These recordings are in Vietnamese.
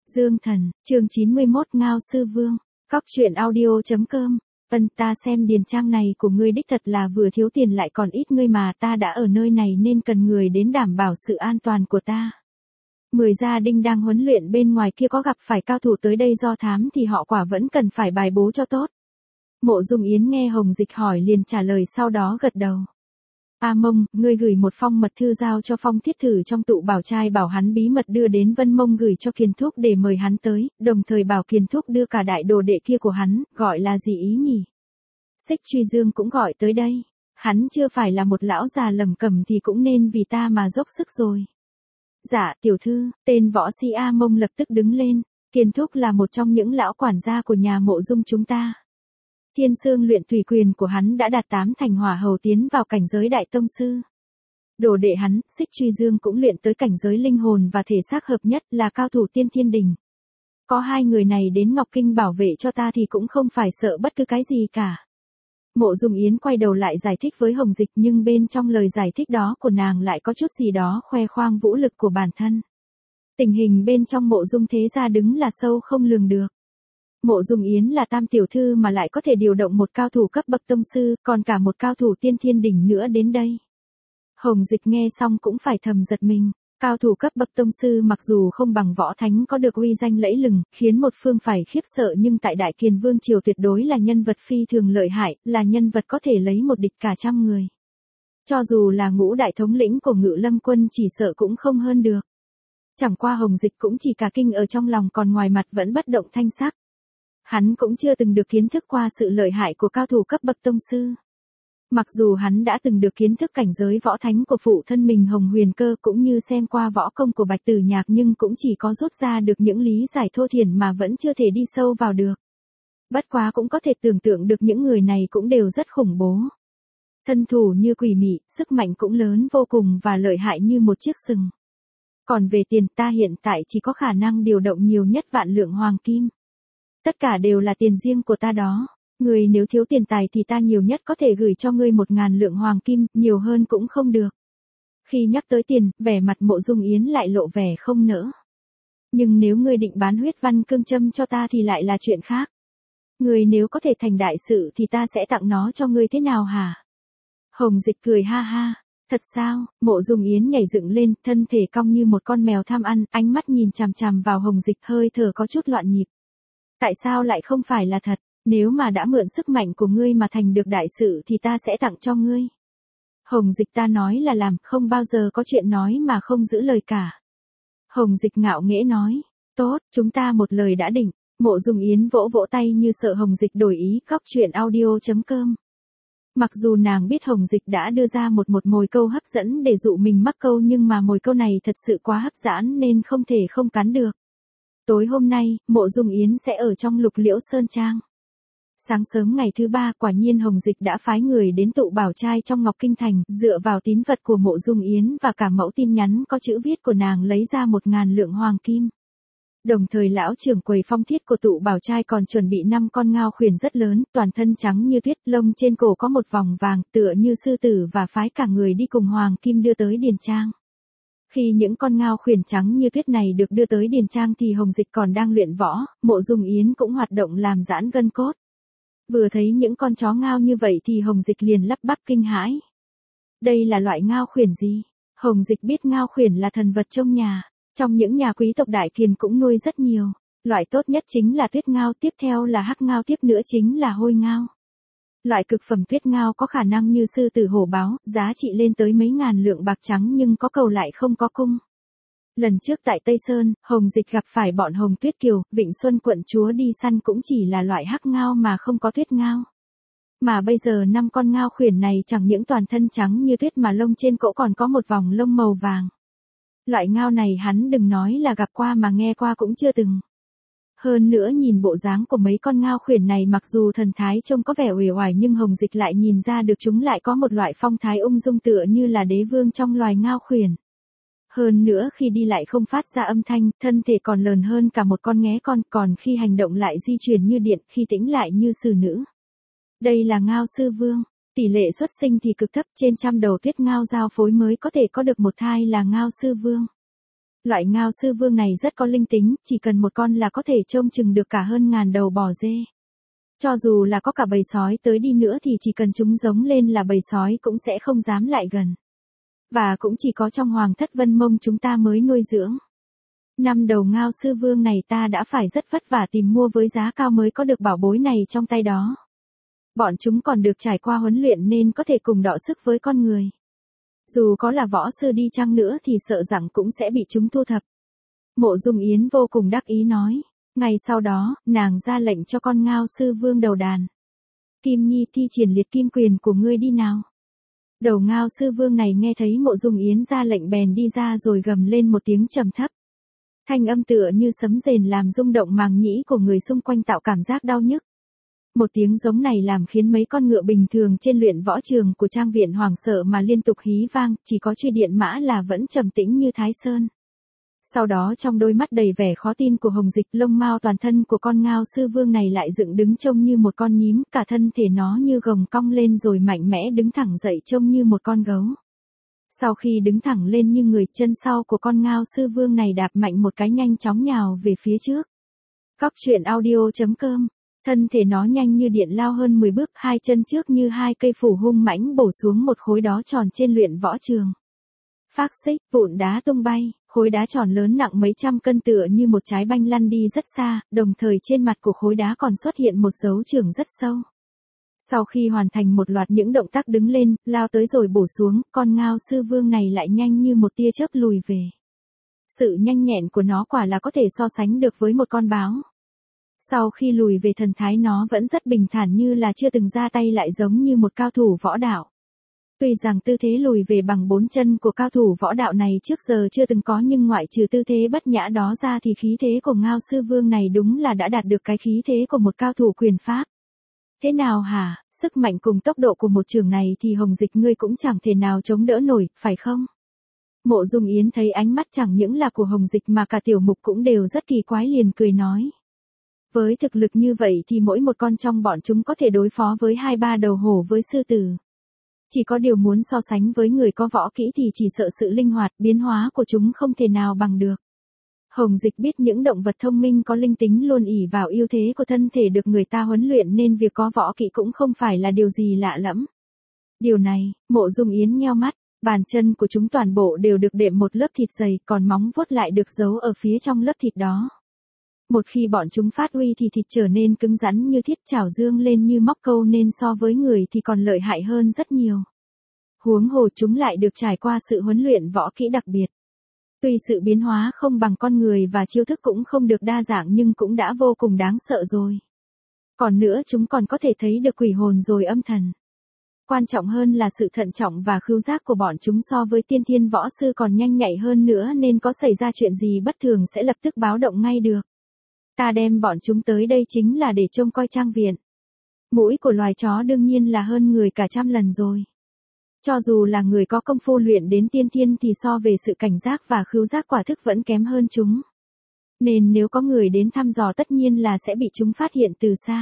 Dương Thần, chương 91 Ngao Sư Vương, Cóc truyện audio.com. Ta xem điền trang này của ngươi đích thật là vừa thiếu tiền lại còn ít ngươi mà ta đã ở nơi này nên cần người đến đảm bảo sự an toàn của ta. 10 gia đình đang huấn luyện bên ngoài kia có gặp phải cao thủ tới đây do thám thì họ quả vẫn cần phải bài bố cho tốt. Mộ Dung Yến nghe Hồng Dịch hỏi liền trả lời sau đó gật đầu. A Mông, ngươi gửi một phong mật thư giao cho Phong Thiết Thử trong tụ bảo trai bảo hắn bí mật đưa đến Vân Mông gửi cho Kiền Thúc để mời hắn tới, đồng thời bảo Kiền Thúc đưa cả đại đồ đệ kia của hắn, gọi là gì ý nhỉ? Xích Truy Dương cũng gọi tới đây, hắn chưa phải là một lão già lầm cẩm thì cũng nên vì ta mà dốc sức rồi. Dạ, tiểu thư, tên võ sĩ A Mông lập tức đứng lên, Kiền Thúc là một trong những lão quản gia của nhà Mộ Dung chúng ta. Thiên Sương luyện tùy quyền của hắn đã đạt 8 thành hỏa hầu tiến vào cảnh giới đại tông sư. Đồ đệ hắn, Xích Truy Dương cũng luyện tới cảnh giới linh hồn và thể xác hợp nhất là cao thủ tiên thiên đình. Có hai người này đến Ngọc Kinh bảo vệ cho ta thì cũng không phải sợ bất cứ cái gì cả. Mộ Dung Yến quay đầu lại giải thích với Hồng Dịch nhưng bên trong lời giải thích đó của nàng lại có chút gì đó khoe khoang vũ lực của bản thân. Tình hình bên trong Mộ Dung thế gia đứng là sâu không lường được. Mộ Dung Yến là tam tiểu thư mà lại có thể điều động một cao thủ cấp bậc tông sư, còn cả một cao thủ tiên thiên đỉnh nữa đến đây. Hồng Dịch nghe xong cũng phải thầm giật mình, cao thủ cấp bậc tông sư mặc dù không bằng võ thánh có được uy danh lẫy lừng, khiến một phương phải khiếp sợ nhưng tại Đại Kiền Vương triều tuyệt đối là nhân vật phi thường lợi hại, là nhân vật có thể lấy một địch cả trăm người. Cho dù là ngũ đại thống lĩnh của Ngự Lâm quân chỉ sợ cũng không hơn được. Chẳng qua Hồng Dịch cũng chỉ cả kinh ở trong lòng còn ngoài mặt vẫn bất động thanh sắc. Hắn cũng chưa từng được kiến thức qua sự lợi hại của cao thủ cấp bậc tông sư. Mặc dù hắn đã từng được kiến thức cảnh giới võ thánh của phụ thân mình Hồng Huyền Cơ cũng như xem qua võ công của Bạch Tử Nhạc nhưng cũng chỉ có rút ra được những lý giải thô thiển mà vẫn chưa thể đi sâu vào được. Bất quá cũng có thể tưởng tượng được những người này cũng đều rất khủng bố. Thân thủ như quỷ mị, sức mạnh cũng lớn vô cùng và lợi hại như một chiếc sừng. Còn về tiền ta hiện tại chỉ có khả năng điều động nhiều nhất vạn lượng hoàng kim. Tất cả đều là tiền riêng của ta đó. Người nếu thiếu tiền tài thì ta nhiều nhất có thể gửi cho ngươi 1.000 lượng hoàng kim, nhiều hơn cũng không được. Khi nhắc tới tiền, vẻ mặt Mộ Dung Yến lại lộ vẻ không nỡ. Nhưng nếu ngươi định bán huyết văn cương châm cho ta thì lại là chuyện khác. Ngươi nếu có thể thành đại sự thì ta sẽ tặng nó cho ngươi thế nào hả? Hồng Dịch cười ha ha. Thật sao? Mộ Dung Yến nhảy dựng lên, thân thể cong như một con mèo tham ăn, ánh mắt nhìn chằm chằm vào Hồng Dịch hơi thở có chút loạn nhịp. Tại sao lại không phải là thật? Nếu mà đã mượn sức mạnh của ngươi mà thành được đại sự thì ta sẽ tặng cho ngươi. Hồng Dịch ta nói là làm, không bao giờ có chuyện nói mà không giữ lời cả. Hồng Dịch ngạo nghễ nói, tốt, chúng ta một lời đã định. Mộ Dung Yến vỗ vỗ tay như sợ Hồng Dịch đổi ý, Cóc truyện audio.com. Mặc dù nàng biết Hồng Dịch đã đưa ra một mồi câu hấp dẫn để dụ mình mắc câu nhưng mà mồi câu này thật sự quá hấp dẫn nên không thể không cắn được. Tối hôm nay, Mộ Dung Yến sẽ ở trong Lục Liễu Sơn Trang. Sáng sớm ngày thứ ba quả nhiên Hồng Dịch đã phái người đến tụ bảo trai trong Ngọc Kinh Thành, dựa vào tín vật của Mộ Dung Yến và cả mẫu tin nhắn có chữ viết của nàng lấy ra 1.000 lượng hoàng kim. Đồng thời lão trưởng quầy Phong Thiết của tụ bảo trai còn chuẩn bị 5 con ngao khuyển rất lớn, toàn thân trắng như tuyết, lông trên cổ có một vòng vàng tựa như sư tử và phái cả người đi cùng hoàng kim đưa tới điền trang. Khi những con ngao khuyển trắng như tuyết này được đưa tới điền trang thì Hồng Dịch còn đang luyện võ, Mộ Dung Yến cũng hoạt động làm giãn gân cốt. Vừa thấy những con chó ngao như vậy thì Hồng Dịch liền lắp bắp kinh hãi. Đây là loại ngao khuyển gì? Hồng Dịch biết ngao khuyển là thần vật trong nhà, trong những nhà quý tộc Đại Kiền cũng nuôi rất nhiều. Loại tốt nhất chính là tuyết ngao, tiếp theo là hắc ngao, tiếp nữa chính là hôi ngao. Loại cực phẩm tuyết ngao có khả năng như sư tử hổ báo, giá trị lên tới mấy ngàn lượng bạc trắng nhưng có cầu lại không có cung. Lần trước tại Tây Sơn, Hồng Dịch gặp phải bọn Hồng Tuyết Kiều, Vịnh Xuân quận chúa đi săn cũng chỉ là loại hắc ngao mà không có tuyết ngao. Mà bây giờ 5 con ngao khuyển này chẳng những toàn thân trắng như tuyết mà lông trên cổ còn có một vòng lông màu vàng. Loại ngao này hắn đừng nói là gặp qua mà nghe qua cũng chưa từng. Hơn nữa nhìn bộ dáng của mấy con ngao khuyển này mặc dù thần thái trông có vẻ uể oải nhưng Hồng Dịch lại nhìn ra được chúng lại có một loại phong thái ung dung tựa như là đế vương trong loài ngao khuyển. Hơn nữa khi đi lại không phát ra âm thanh, thân thể còn lớn hơn cả một con nghé con, còn khi hành động lại di chuyển như điện, khi tĩnh lại như xử nữ. Đây là Ngao Sư Vương, tỷ lệ xuất sinh thì cực thấp, trên trăm đầu tuyết ngao giao phối mới có thể có được một thai là Ngao Sư Vương. Loại ngao sư vương này rất có linh tính, chỉ cần một con là có thể trông chừng được cả hơn ngàn đầu bò dê. Cho dù là có cả bầy sói tới đi nữa thì chỉ cần chúng giống lên là bầy sói cũng sẽ không dám lại gần. Và cũng chỉ có trong Hoàng thất Vân Mông chúng ta mới nuôi dưỡng. 5 đầu ngao sư vương này ta đã phải rất vất vả tìm mua với giá cao mới có được bảo bối này trong tay đó. Bọn chúng còn được trải qua huấn luyện nên có thể cùng đọ sức với con người. Dù có là võ sư đi chăng nữa thì sợ rằng cũng sẽ bị chúng thu thập. Mộ Dung Yến vô cùng đắc ý nói. Ngay sau đó, nàng ra lệnh cho con ngao sư vương đầu đàn. Kim Nhi thi triển liệt kim quyền của ngươi đi nào. Đầu ngao sư vương này nghe thấy Mộ Dung Yến ra lệnh bèn đi ra rồi gầm lên một tiếng trầm thấp. Thanh âm tựa như sấm rền làm rung động màng nhĩ của người xung quanh tạo cảm giác đau nhức. Một tiếng giống này làm khiến mấy con ngựa bình thường trên luyện võ trường của trang viện hoảng sợ mà liên tục hí vang, chỉ có Truy Điện Mã là vẫn trầm tĩnh như Thái Sơn. Sau đó trong đôi mắt đầy vẻ khó tin của Hồng Dịch, lông mao toàn thân của con ngao sư vương này lại dựng đứng trông như một con nhím, cả thân thể nó như gồng cong lên rồi mạnh mẽ đứng thẳng dậy trông như một con gấu. Sau khi đứng thẳng lên như người, chân sau của con ngao sư vương này đạp mạnh một cái nhanh chóng nhào về phía trước. Cóc truyện audio.com. Thân thể nó nhanh như điện lao hơn 10 bước, hai chân trước như hai cây phủ hung mãnh bổ xuống một khối đá tròn trên luyện võ trường. Phác xích, vụn đá tung bay, khối đá tròn lớn nặng mấy trăm cân tựa như một trái banh lăn đi rất xa, đồng thời trên mặt của khối đá còn xuất hiện một dấu chưởng rất sâu. Sau khi hoàn thành một loạt những động tác đứng lên, lao tới rồi bổ xuống, con ngao sư vương này lại nhanh như một tia chớp lùi về. Sự nhanh nhẹn của nó quả là có thể so sánh được với một con báo. Sau khi lùi về thần thái nó vẫn rất bình thản như là chưa từng ra tay, lại giống như một cao thủ võ đạo. Tuy rằng tư thế lùi về bằng 4 chân của cao thủ võ đạo này trước giờ chưa từng có, nhưng ngoại trừ tư thế bất nhã đó ra thì khí thế của ngao sư vương này đúng là đã đạt được cái khí thế của một cao thủ quyền pháp. Thế nào hả, sức mạnh cùng tốc độ của một trường này thì Hồng Dịch ngươi cũng chẳng thể nào chống đỡ nổi, phải không? Mộ Dung Yến thấy ánh mắt chẳng những là của Hồng Dịch mà cả Tiểu Mục cũng đều rất kỳ quái, liền cười nói. Với thực lực như vậy thì mỗi một con trong bọn chúng có thể đối phó với 2-3 đầu hổ với sư tử. Chỉ có điều muốn so sánh với người có võ kỹ thì chỉ sợ sự linh hoạt, biến hóa của chúng không thể nào bằng được. Hồng Dịch biết những động vật thông minh có linh tính luôn ỷ vào ưu thế của thân thể được người ta huấn luyện nên việc có võ kỹ cũng không phải là điều gì lạ lẫm. Điều này, Mộ Dung Yến nheo mắt, bàn chân của chúng toàn bộ đều được đệm một lớp thịt dày, còn móng vuốt lại được giấu ở phía trong lớp thịt đó. Một khi bọn chúng phát uy thì thịt trở nên cứng rắn như thiết, chảo dương lên như móc câu nên so với người thì còn lợi hại hơn rất nhiều. Huống hồ chúng lại được trải qua sự huấn luyện võ kỹ đặc biệt. Tuy sự biến hóa không bằng con người và chiêu thức cũng không được đa dạng nhưng cũng đã vô cùng đáng sợ rồi. Còn nữa chúng còn có thể thấy được quỷ hồn rồi âm thần. Quan trọng hơn là sự thận trọng và khứu giác của bọn chúng so với tiên thiên võ sư còn nhanh nhạy hơn nữa, nên có xảy ra chuyện gì bất thường sẽ lập tức báo động ngay được. Ta đem bọn chúng tới đây chính là để trông coi trang viện. Mũi của loài chó đương nhiên là hơn người cả trăm lần rồi. Cho dù là người có công phu luyện đến tiên thiên thì so về sự cảnh giác và khứu giác quả thực vẫn kém hơn chúng. Nên nếu có người đến thăm dò tất nhiên là sẽ bị chúng phát hiện từ xa.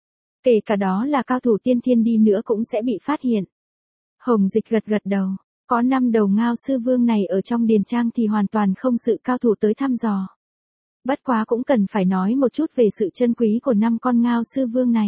Kể cả đó là cao thủ tiên thiên đi nữa cũng sẽ bị phát hiện. Hồng Dịch gật gật đầu. Có 5 đầu ngao sư vương này ở trong điền trang thì hoàn toàn không sự cao thủ tới thăm dò. Bất quá cũng cần phải nói một chút về sự chân quý của 5 con ngao sư vương này.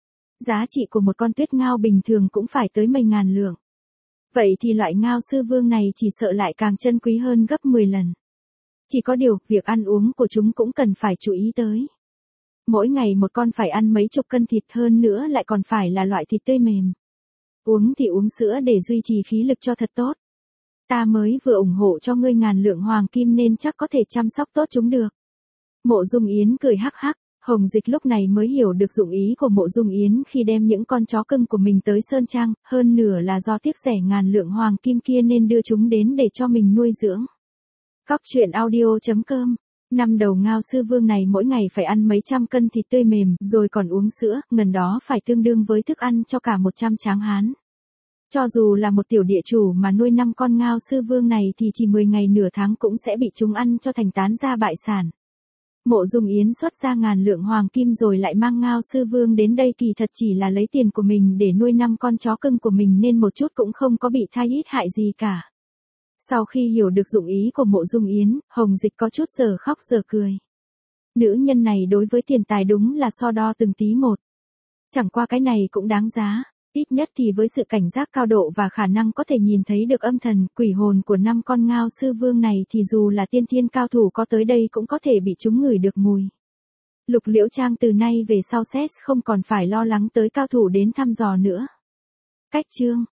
Giá trị của một con tuyết ngao bình thường cũng phải tới mấy ngàn lượng. Vậy thì loại ngao sư vương này chỉ sợ lại càng chân quý hơn gấp 10 lần. Chỉ có điều, việc ăn uống của chúng cũng cần phải chú ý tới. Mỗi ngày một con phải ăn mấy chục cân thịt, hơn nữa lại còn phải là loại thịt tươi mềm. Uống thì uống sữa để duy trì khí lực cho thật tốt. Ta mới vừa ủng hộ cho ngươi 1000 lượng hoàng kim nên chắc có thể chăm sóc tốt chúng được. Mộ Dung Yến cười hắc hắc. Hồng Dịch lúc này mới hiểu được dụng ý của Mộ Dung Yến khi đem những con chó cưng của mình tới Sơn Trang, hơn nửa là do tiếc rẻ 1000 lượng hoàng kim kia nên đưa chúng đến để cho mình nuôi dưỡng. Cóc truyện audio.com. 5 đầu ngao sư vương này mỗi ngày phải ăn mấy trăm cân thịt tươi mềm, rồi còn uống sữa, ngần đó phải tương đương với thức ăn cho cả 100 tráng hán. Cho dù là một tiểu địa chủ mà nuôi 5 con ngao sư vương này thì chỉ 10 ngày nửa tháng cũng sẽ bị chúng ăn cho thành tán gia bại sản. Mộ Dung Yến xuất ra 1000 lượng hoàng kim rồi lại mang ngao sư vương đến đây kỳ thật chỉ là lấy tiền của mình để nuôi 5 con chó cưng của mình nên một chút cũng không có bị thay ít hại gì cả. Sau khi hiểu được dụng ý của Mộ Dung Yến, Hồng Dịch có chút giờ khóc giờ cười. Nữ nhân này đối với tiền tài đúng là so đo từng tí một. Chẳng qua cái này cũng đáng giá, ít nhất thì với sự cảnh giác cao độ và khả năng có thể nhìn thấy được âm thần, quỷ hồn của 5 con Ngao Sư Vương này thì dù là tiên thiên cao thủ có tới đây cũng có thể bị chúng ngửi được mùi. Lục Liễu Trang từ nay về sau xét không còn phải lo lắng tới cao thủ đến thăm dò nữa. Cách chương